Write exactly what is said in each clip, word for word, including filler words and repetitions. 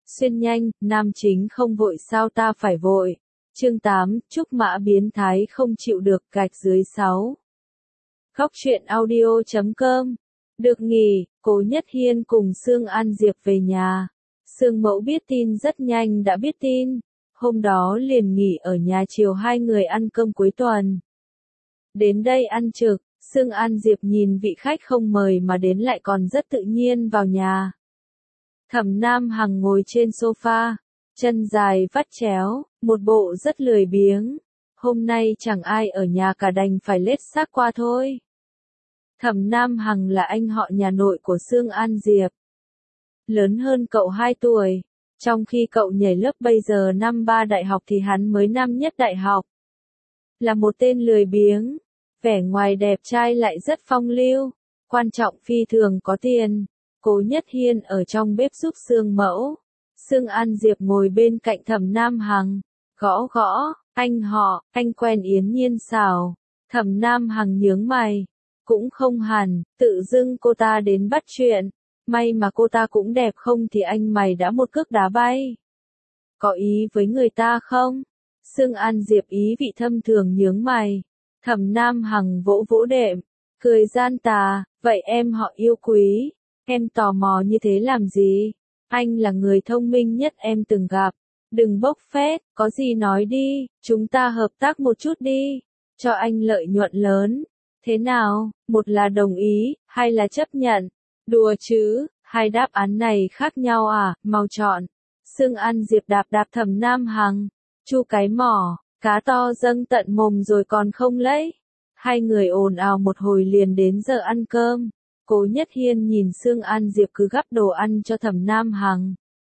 Xuyên nhanh, nam chính không vội sao ta phải vội. Chương tám, Trúc Mã biến thái không chịu được gạch dưới sáu. Góc truyện audio chấm com. Được nghỉ, Cố Nhất Hiên cùng Sương An Diệp về nhà. Sương Mẫu biết tin rất nhanh đã biết tin. Hôm đó liền nghỉ ở nhà, chiều hai người ăn cơm cuối tuần. Đến đây ăn trực, Sương An Diệp nhìn vị khách không mời mà đến lại còn rất tự nhiên vào nhà. Thẩm Nam Hằng ngồi trên sofa, chân dài vắt chéo, một bộ rất lười biếng. Hôm nay chẳng ai ở nhà cả đành phải lết xác qua thôi. Thẩm Nam Hằng là anh họ nhà nội của Sương An Diệp. Lớn hơn cậu hai tuổi. Trong khi cậu nhảy lớp bây giờ năm ba đại học thì hắn mới năm nhất đại học. Là một tên lười biếng. Vẻ ngoài đẹp trai lại rất phong lưu. Quan trọng phi thường có tiền. Cố Nhất Hiên ở trong bếp giúp Sương Mẫu. Sương An Diệp ngồi bên cạnh Thẩm Nam Hằng. Gõ gõ, anh họ, anh quen Yến Nhiên sao? Thẩm Nam Hằng nhướng mày. Cũng không hẳn, tự dưng cô ta đến bắt chuyện. May mà cô ta cũng đẹp, không thì anh mày đã một cước đá bay. Có ý với người ta không? Sương An Diệp ý vị thâm thường nhướng mày. Thẩm Nam Hằng vỗ vỗ đệm, cười gian tà, vậy em họ yêu quý. Em tò mò như thế làm gì? Anh là người thông minh nhất em từng gặp. Đừng bốc phét, có gì nói đi, chúng ta hợp tác một chút đi. Cho anh lợi nhuận lớn. Thế nào, một là đồng ý, hai là chấp nhận. Đùa chứ, hai đáp án này khác nhau à, mau chọn. Sương An Diệp đạp đạp Thẩm Nam Hằng. Chu cái mỏ, cá to dâng tận mồm rồi còn không lấy. Hai người ồn ào một hồi liền đến giờ ăn cơm. Cố Nhất Hiên nhìn Sương An Diệp cứ gắp đồ ăn cho Thẩm Nam Hằng.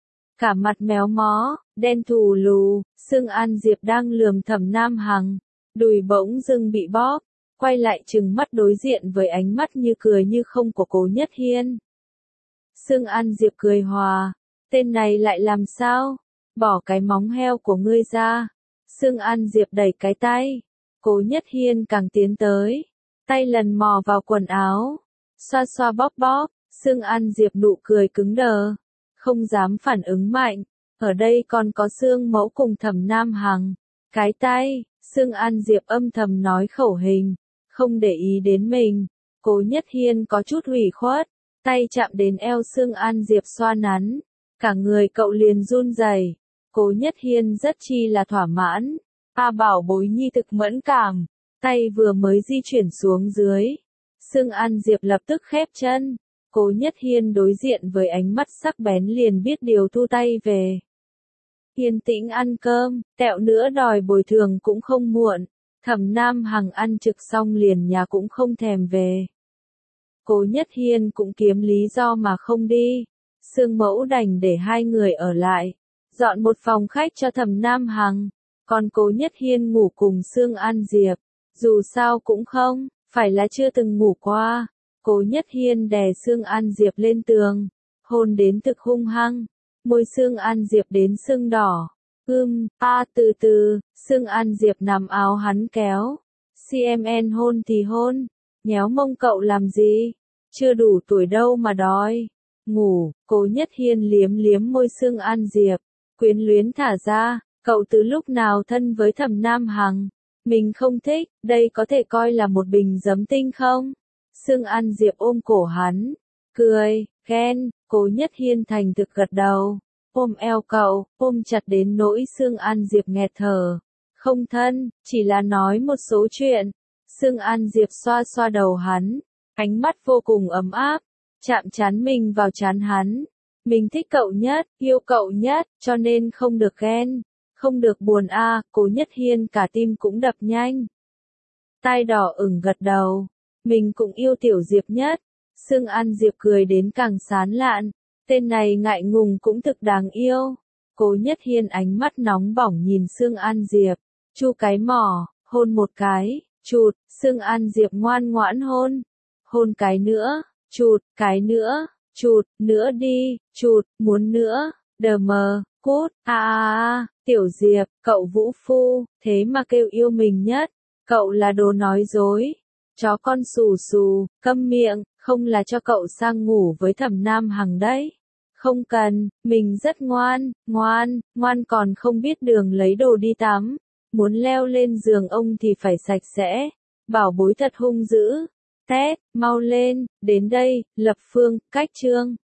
Cả mặt méo mó, đen thù lù, Sương An Diệp đang lườm Thẩm Nam Hằng. Đùi bỗng dưng bị bóp, quay lại trừng mắt đối diện với ánh mắt như cười như không của Cố Nhất Hiên. Sương An Diệp cười hòa, tên này lại làm sao? Bỏ cái móng heo của ngươi ra. Sương An Diệp đẩy cái tay. Cố Nhất Hiên càng tiến tới. Tay lần mò vào quần áo. Xoa xoa bóp bóp. Sương An Diệp nụ cười cứng đờ. Không dám phản ứng mạnh. Ở đây còn có Sương Mẫu cùng Thẩm Nam Hằng. Cái tay. Sương An Diệp âm thầm nói khẩu hình. Không để ý đến mình. Cố Nhất Hiên có chút ủy khuất. Tay chạm đến eo Sương An Diệp xoa nắn. Cả người cậu liền run rẩy. Cố Nhất Hiên rất chi là thỏa mãn. A bảo bối nhi thực mẫn cảm. Tay vừa mới di chuyển xuống dưới. Sương An Diệp lập tức khép chân. Cố Nhất Hiên đối diện với ánh mắt sắc bén liền biết điều, thu tay về. Yên tĩnh ăn cơm, tẹo nữa đòi bồi thường cũng không muộn. Thẩm Nam Hằng ăn trực xong liền nhà cũng không thèm về. Cố Nhất Hiên cũng kiếm lý do mà không đi. Sương Mẫu đành để hai người ở lại. Dọn một phòng khách cho Thẩm Nam Hằng. Còn Cố Nhất Hiên ngủ cùng Sương An Diệp. Dù sao cũng không, phải là chưa từng ngủ qua. Cố Nhất Hiên đè Sương An Diệp lên tường. Hôn đến thực hung hăng. Môi Sương An Diệp đến sưng đỏ. Ưm, a từ từ, Sương An Diệp nằm áo hắn kéo. xê em en hôn thì hôn. Nhéo mông cậu làm gì? Chưa đủ tuổi đâu mà đói. Ngủ, Cố Nhất Hiên liếm liếm môi Sương An Diệp. Quyến luyến thả ra, cậu từ lúc nào thân với Thẩm Nam Hằng? Mình không thích, đây có thể coi là một bình giấm tinh không? Sương An Diệp ôm cổ hắn. Cười, ghen, Cố Nhất Hiên thành thực gật đầu. Ôm eo cậu, ôm chặt đến nỗi Sương An Diệp nghẹt thở. Không thân, chỉ là nói một số chuyện. Sương An Diệp xoa xoa đầu hắn. Ánh mắt vô cùng ấm áp. Chạm trán mình vào trán hắn. Mình thích cậu nhất, yêu cậu nhất, cho nên không được ghen. Không được buồn a. À, Cố Nhất Hiên cả tim cũng đập nhanh. Tai đỏ ửng gật đầu. Mình cũng yêu Tiểu Diệp nhất. Sương An Diệp cười đến càng sán lạn. Tên này ngại ngùng cũng thực đáng yêu. Cố Nhất Hiên ánh mắt nóng bỏng nhìn Sương An Diệp. Chu cái mỏ, hôn một cái, chụt, Sương An Diệp ngoan ngoãn hôn. Hôn cái nữa, chụt, cái nữa, chụt, nữa đi, chụt, muốn nữa, đờ mờ, cút, a a a, Tiểu Diệp, cậu vũ phu, thế mà kêu yêu mình nhất. Cậu là đồ nói dối. Chó con xù xù, câm miệng, không là cho cậu sang ngủ với Thẩm Nam Hằng đấy. Không cần, mình rất ngoan, ngoan, ngoan còn không biết đường lấy đồ đi tắm. Muốn leo lên giường ông thì phải sạch sẽ. Bảo bối thật hung dữ. Tét, mau lên, đến đây, Lập Phương, cách chương.